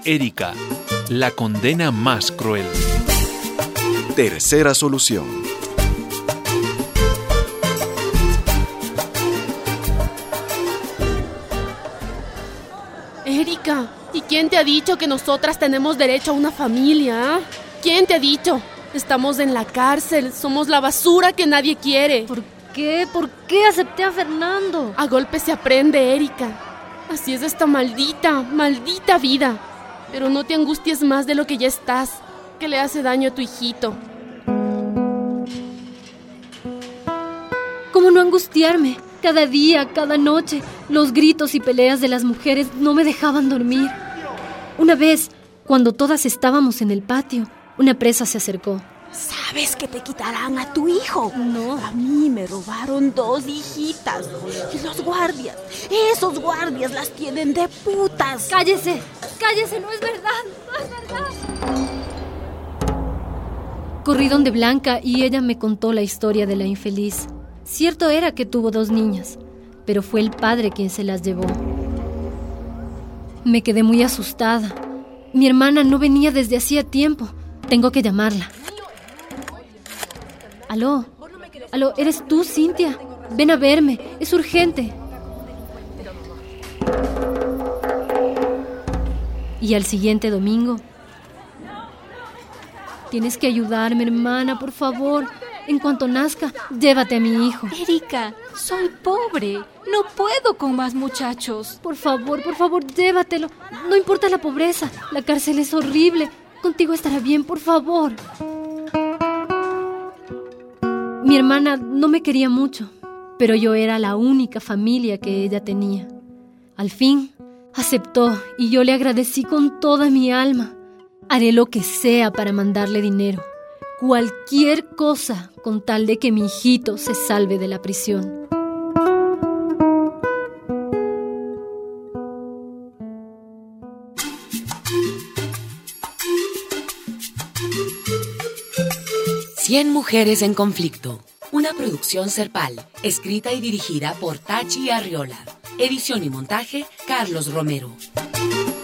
Erika, la condena más cruel. Tercera solución. Erika, ¿y quién te ha dicho que nosotras tenemos derecho a una familia? ¿Quién te ha dicho? Estamos en la cárcel, somos la basura que nadie quiere. ¿Por qué? ¿Por qué acepté a Fernando? A golpe se aprende, Erika. Así es esta maldita vida. Pero no te angusties más de lo que ya estás, que le hace daño a tu hijito. ¿Cómo no angustiarme? Cada día, cada noche, los gritos y peleas de las mujeres no me dejaban dormir. Una vez, cuando todas estábamos en el patio, una presa se acercó. ¿Sabes que te quitarán a tu hijo? No. A mí me robaron 2 hijitas. Y los guardias, esos guardias las tienen de putas. ¡Cállese! ¡Cállese! ¡No es verdad! ¡No es verdad! Corrí donde Blanca y ella me contó la historia de la infeliz. Cierto era que tuvo 2 niñas, pero fue el padre quien se las llevó. Me quedé muy asustada. Mi hermana no venía desde hacía tiempo. Tengo que llamarla. Aló, ¿eres tú, Cintia? Ven a verme, es urgente. Y al siguiente domingo, tienes que ayudarme, hermana, por favor. En cuanto nazca, llévate a mi hijo. Erika, soy pobre. No puedo con más muchachos. Por favor, llévatelo. No importa la pobreza, la cárcel es horrible. Contigo estará bien, por favor. Mi hermana no me quería mucho, pero yo era la única familia que ella tenía. Al fin, aceptó y yo le agradecí con toda mi alma. Haré lo que sea para mandarle dinero. Cualquier cosa con tal de que mi hijito se salve de la prisión. Cien mujeres en conflicto. Una producción Serpal, escrita y dirigida por Tachi Arriola. Edición y montaje, Carlos Romero.